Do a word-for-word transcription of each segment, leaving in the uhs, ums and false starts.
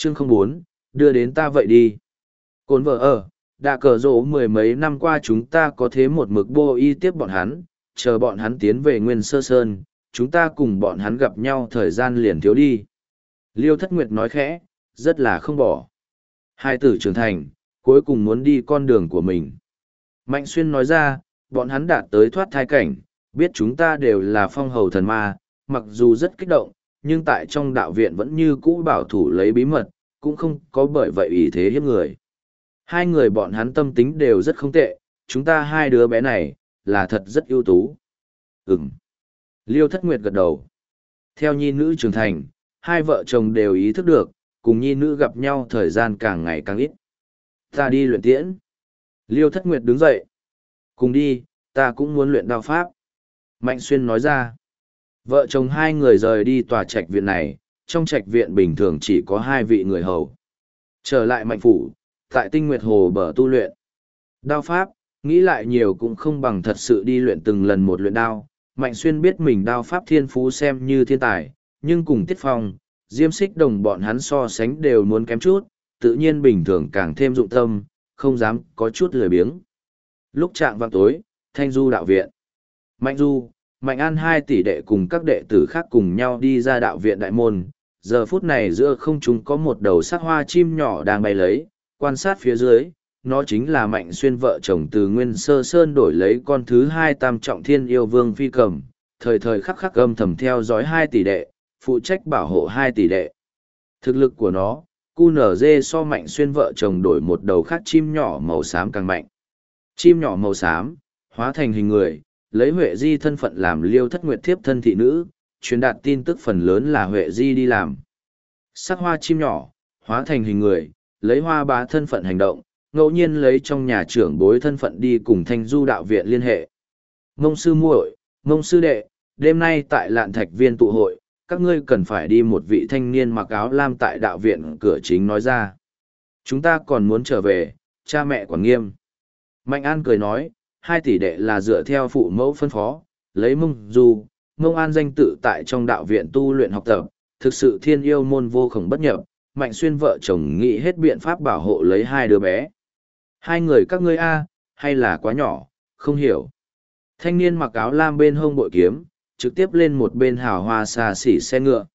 Chương không bốn, đưa đến ta vậy đi. Cồn vợ ở, đã cờ rộ mười mấy năm qua chúng ta có thế một mực bô y tiếp bọn hắn, chờ bọn hắn tiến về Nguyên Sơ Sơn, chúng ta cùng bọn hắn gặp nhau thời gian liền thiếu đi. Liêu Thất Nguyệt nói khẽ, rất là không bỏ. Hai tử trưởng thành, cuối cùng muốn đi con đường của mình. Mạnh Xuyên nói ra, bọn hắn đạt tới thoát thai cảnh, biết chúng ta đều là phong hầu thần ma, mặc dù rất kích động, nhưng tại trong đạo viện vẫn như cũ bảo thủ lấy bí mật, cũng không có bởi vậy ý thế hiếp người. Hai người bọn hắn tâm tính đều rất không tệ, chúng ta hai đứa bé này, là thật rất ưu tú. Ừm. Liêu Thất Nguyệt gật đầu. Theo nhi nữ trưởng thành, hai vợ chồng đều ý thức được, cùng nhi nữ gặp nhau thời gian càng ngày càng ít. Ta đi luyện tiễn. Liêu Thất Nguyệt đứng dậy. Cùng đi, ta cũng muốn luyện đao pháp. Mạnh Xuyên nói ra. Vợ chồng hai người rời đi tòa trạch viện này, trong trạch viện bình thường chỉ có hai vị người hầu. Trở lại Mạnh Phủ, tại Tinh Nguyệt Hồ bờ tu luyện. Đao pháp, nghĩ lại nhiều cũng không bằng thật sự đi luyện từng lần một luyện đao. Mạnh Xuyên biết mình đao pháp thiên phú xem như thiên tài, nhưng cùng Tiết Phong, Diêm Xích Đồng bọn hắn so sánh đều muốn kém chút, tự nhiên bình thường càng thêm dụng tâm, không dám có chút lười biếng. Lúc trạng vạng tối, Thanh Du đạo viện. Mạnh Du, Mạnh An hai tỷ đệ cùng các đệ tử khác cùng nhau đi ra đạo viện đại môn. Giờ phút này giữa không trung có một đầu sắc hoa chim nhỏ đang bay lấy, quan sát phía dưới, nó chính là Mạnh Xuyên vợ chồng từ Nguyên Sơ Sơn đổi lấy con thứ hai tam trọng thiên yêu vương phi cầm, thời thời khắc khắc âm thầm theo dõi hai tỷ đệ, phụ trách bảo hộ hai tỷ đệ. Thực lực của nó, cu nở dê so Mạnh Xuyên vợ chồng đổi một đầu khác chim nhỏ màu xám càng mạnh. Chim nhỏ màu xám, hóa thành hình người, lấy Huệ Di thân phận làm Liêu Thất Nguyệt thiếp thân thị nữ, truyền đạt tin tức phần lớn là Huệ Di đi làm. Sắc hoa chim nhỏ, hóa thành hình người, lấy Hoa Bá thân phận hành động, ngẫu nhiên lấy trong nhà trưởng bối thân phận đi cùng Thanh Du đạo viện liên hệ. Ngông sư muội, ngông sư đệ, đêm nay tại Lạn Thạch Viên tụ hội, các ngươi cần phải đi một vị thanh niên mặc áo lam tại đạo viện cửa chính nói ra. Chúng ta còn muốn trở về, cha mẹ quản nghiêm. Mạnh An cười nói, hai tỷ đệ là dựa theo phụ mẫu phân phó, lấy Mông Du, Mông An danh tự tại trong đạo viện tu luyện học tập, thực sự thiên yêu môn vô khổng bất nhập, Mạnh Xuyên vợ chồng nghĩ hết biện pháp bảo hộ lấy hai đứa bé. Hai người các ngươi a, hay là quá nhỏ, không hiểu. Thanh niên mặc áo lam bên hông bội kiếm, trực tiếp lên một bên hào hoa xa xỉ xe ngựa.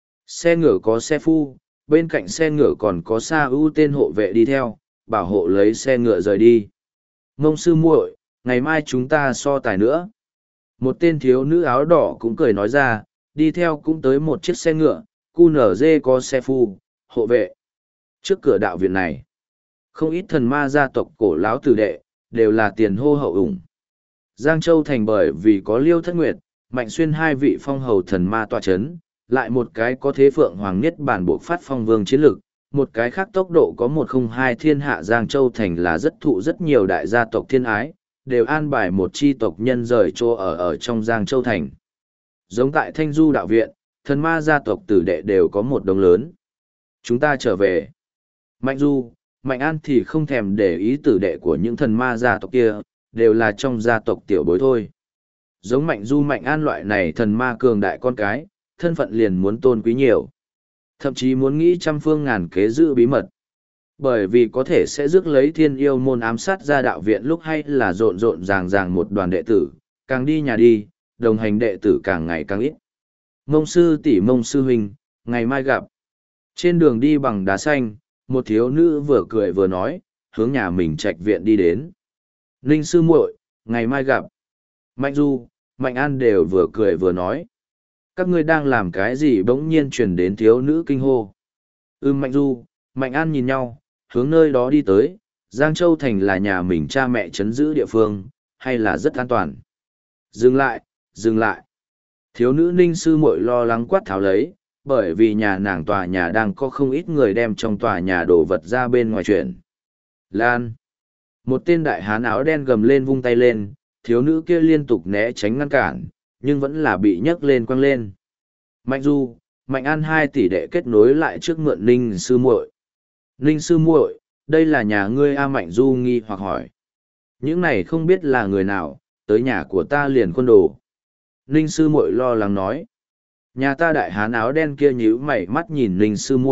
Xe ngựa có xe phu, bên cạnh xe ngựa còn có Sa ưu tên hộ vệ đi theo, bảo hộ lấy xe ngựa rời đi. Ngông sư muội, ngày mai chúng ta so tài nữa. Một tên thiếu nữ áo đỏ cũng cười nói ra, đi theo cũng tới một chiếc xe ngựa, cu nở dê có xe phu, hộ vệ. Trước cửa đạo viện này, không ít thần ma gia tộc cổ lão tử đệ, đều là tiền hô hậu ủng. Giang Châu thành bởi vì có Liêu Thất Nguyệt, Mạnh Xuyên hai vị phong hầu thần ma tọa chấn, lại một cái có thế phượng hoàng niết bản buộc phát phong vương chiến lực, một cái khác tốc độ có một không hai thiên hạ. Giang Châu thành là rất thụ rất nhiều đại gia tộc thiên ái, đều an bài một chi tộc nhân rời chỗ ở ở trong Giang Châu thành. Giống tại Thanh Du đạo viện, thần ma gia tộc tử đệ đều có một đồng lớn. Chúng ta trở về. Mạnh Du, Mạnh An thì không thèm để ý tử đệ của những thần ma gia tộc kia, đều là trong gia tộc tiểu bối thôi. Giống Mạnh Du Mạnh An loại này thần ma cường đại con cái, thân phận liền muốn tôn quý nhiều. Thậm chí muốn nghĩ trăm phương ngàn kế giữ bí mật. Bởi vì có thể sẽ rước lấy thiên yêu môn ám sát ra đạo viện lúc hay là rộn rộn ràng ràng một đoàn đệ tử, càng đi nhà đi, đồng hành đệ tử càng ngày càng ít. Mông sư tỷ Mông sư huynh, ngày mai gặp. Trên đường đi bằng đá xanh, một thiếu nữ vừa cười vừa nói, hướng nhà mình trạch viện đi đến. Ninh sư muội, ngày mai gặp. Mạnh Du, Mạnh An đều vừa cười vừa nói. Các ngươi đang làm cái gì bỗng nhiên truyền đến thiếu nữ kinh hô. Ưm Mạnh Du, Mạnh An nhìn nhau, hướng nơi đó đi tới. Giang Châu Thành là nhà mình cha mẹ chấn giữ địa phương, hay là rất an toàn. Dừng lại, dừng lại. Thiếu nữ Ninh sư muội lo lắng quát tháo lấy, bởi vì nhà nàng tòa nhà đang có không ít người đem trong tòa nhà đồ vật ra bên ngoài chuyển. Lan. Một tên đại hán áo đen gầm lên vung tay lên, thiếu nữ kia liên tục né tránh ngăn cản, nhưng vẫn là bị nhấc lên quăng lên. Mạnh Du, Mạnh An hai tỷ đệ kết nối lại trước mượn Ninh sư muội. Ninh sư muội, đây là nhà ngươi a? Mạnh Du nghi hoặc hỏi. Những này không biết là người nào, tới nhà của ta liền quân đồ. Ninh sư muội lo lắng nói. Nhà ta đại hán áo đen kia nhíu mày mắt nhìn Ninh sư muội,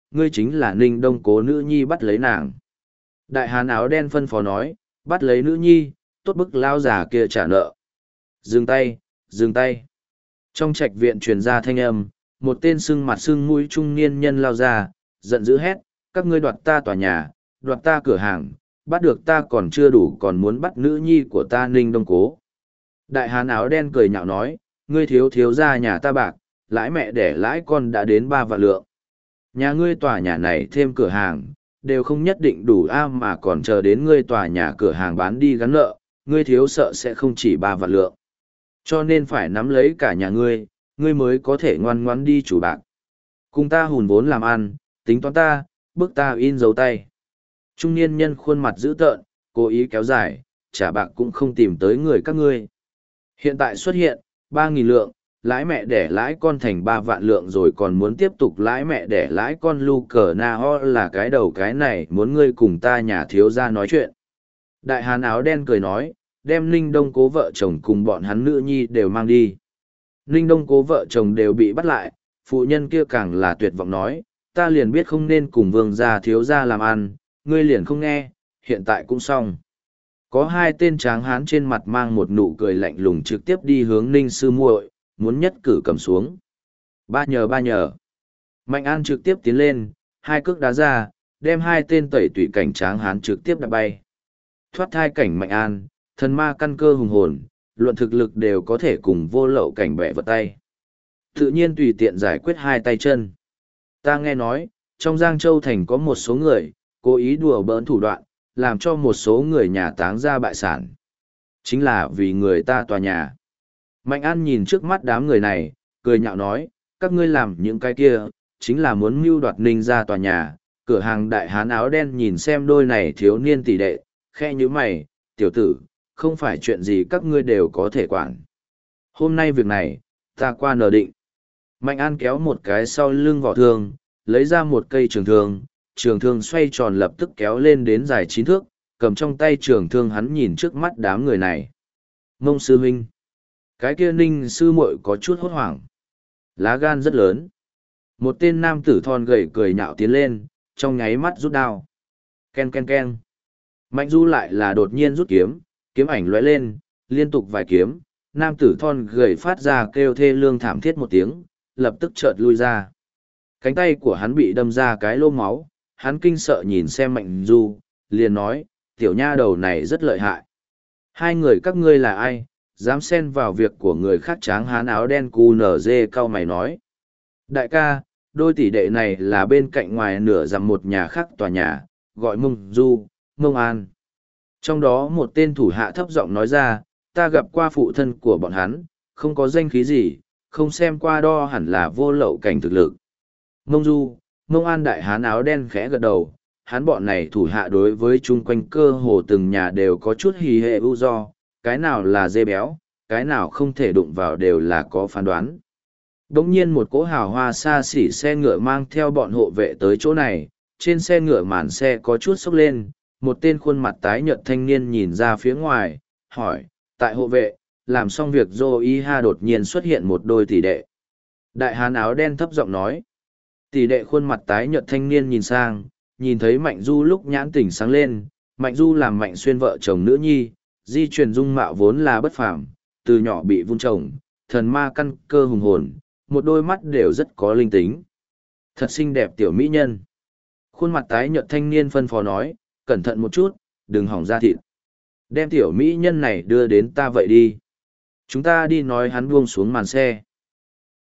ngươi chính là Ninh Đông Cố nữ nhi bắt lấy nàng. Đại hán áo đen phân phó nói, bắt lấy nữ nhi, tốt bức lao già kia trả nợ. Dừng tay, dừng tay. Trong trạch viện truyền ra thanh âm, một tên sưng mặt sưng mũi trung niên nhân lao ra, giận dữ hét, các ngươi đoạt ta tòa nhà, đoạt ta cửa hàng, bắt được ta còn chưa đủ còn muốn bắt nữ nhi của ta Ninh Đông Cố. Đại hán áo đen cười nhạo nói, ngươi thiếu thiếu ra nhà ta bạc, lãi mẹ để lãi con đã đến ba vạn lượng. Nhà ngươi tòa nhà này thêm cửa hàng, đều không nhất định đủ a mà còn chờ đến ngươi tòa nhà cửa hàng bán đi gắn nợ, ngươi thiếu sợ sẽ không chỉ ba vạn lượng. Cho nên phải nắm lấy cả nhà ngươi, ngươi mới có thể ngoan ngoãn đi chủ bạc. Cùng ta hùn vốn làm ăn, tính toán ta, bước ta in dấu tay. Trung niên nhân khuôn mặt dữ tợn, cố ý kéo dài, trả bạc cũng không tìm tới người các ngươi. Hiện tại xuất hiện, ba nghìn lượng, lãi mẹ đẻ lãi con thành ba vạn lượng rồi còn muốn tiếp tục lãi mẹ đẻ lãi con lu cờ na ho là cái đầu cái này muốn ngươi cùng ta nhà thiếu ra nói chuyện. Đại hán áo đen cười nói, đem Ninh Đông Cố vợ chồng cùng bọn hắn nữ nhi đều mang đi. Ninh Đông Cố vợ chồng đều bị bắt lại, phụ nhân kia càng là tuyệt vọng nói, ta liền biết không nên cùng vương gia thiếu gia làm ăn, ngươi liền không nghe, hiện tại cũng xong. Có hai tên tráng hán trên mặt mang một nụ cười lạnh lùng trực tiếp đi hướng Ninh sư muội, muốn nhất cử cầm xuống. Ba nhờ ba nhờ. Mạnh An trực tiếp tiến lên, hai cước đá ra, đem hai tên tẩy tủy cảnh tráng hán trực tiếp đạp bay. Thoát thai cảnh Mạnh An, thần ma căn cơ hùng hồn, luận thực lực đều có thể cùng vô lậu cảnh bẻ vật tay. Tự nhiên tùy tiện giải quyết hai tay chân. Ta nghe nói, trong Giang Châu Thành có một số người, cố ý đùa bỡn thủ đoạn, làm cho một số người nhà táng ra bại sản. Chính là vì người ta tòa nhà. Mạnh An nhìn trước mắt đám người này, cười nhạo nói, các ngươi làm những cái kia, chính là muốn mưu đoạt Ninh ra tòa nhà. Cửa hàng đại hán áo đen nhìn xem đôi này thiếu niên tỷ đệ, khe như mày, tiểu tử, không phải chuyện gì các ngươi đều có thể quản. Hôm nay việc này, ta qua nờ định. Mạnh An kéo một cái sau lưng vỏ thương, lấy ra một cây trường thương, trường thương xoay tròn lập tức kéo lên đến dài chín thước, cầm trong tay trường thương hắn nhìn trước mắt đám người này. Mông sư huynh. Cái kia Ninh sư muội có chút hốt hoảng. Lá gan rất lớn. Một tên nam tử thon gầy cười nhạo tiến lên, trong nháy mắt rút đao. Ken ken ken. Mạnh Du lại là đột nhiên rút kiếm, kiếm ảnh lóe lên, liên tục vài kiếm, nam tử thon gầy phát ra kêu thê lương thảm thiết một tiếng, lập tức chợt lui ra. Cánh tay của hắn bị đâm ra cái lô máu, hắn kinh sợ nhìn xem Mạnh Du, liền nói, tiểu nha đầu này rất lợi hại. Hai người các ngươi là ai, dám xen vào việc của người khác? Tráng hán áo đen cu nở dê cao mày nói. Đại ca, đôi tỷ đệ này là bên cạnh ngoài nửa dặm một nhà khác tòa nhà, gọi Mông Du, Mông An. Trong đó một tên thủ hạ thấp giọng nói ra, ta gặp qua phụ thân của bọn hắn, không có danh khí gì, không xem qua đo hẳn là vô lậu cảnh thực lực. Mông Du, Mông An đại hán áo đen khẽ gật đầu, hắn bọn này thủ hạ đối với chung quanh cơ hồ từng nhà đều có chút hì hệ ưu do, cái nào là dê béo, cái nào không thể đụng vào đều là có phán đoán. Đống nhiên một cỗ hào hoa xa xỉ xe ngựa mang theo bọn hộ vệ tới chỗ này, trên xe ngựa màn xe có chút sốc lên, một tên khuôn mặt tái nhợt thanh niên nhìn ra phía ngoài, hỏi, tại hộ vệ, làm xong việc Dô-y ha đột nhiên xuất hiện một đôi tỷ đệ. Đại hán áo đen thấp giọng nói, tỷ đệ khuôn mặt tái nhợt thanh niên nhìn sang, nhìn thấy Mạnh Du lúc nhãn tỉnh sáng lên, Mạnh Du làm Mạnh Xuyên vợ chồng nữ nhi, di truyền dung mạo vốn là bất phàm, từ nhỏ bị vun trồng, thần ma căn cơ hùng hồn, một đôi mắt đều rất có linh tính. Thật xinh đẹp tiểu mỹ nhân. Khuôn mặt tái nhợt thanh niên phân phó nói, cẩn thận một chút, đừng hỏng da thịt. Đem tiểu mỹ nhân này đưa đến ta vậy đi. Chúng ta đi nói. Hắn buông xuống màn xe.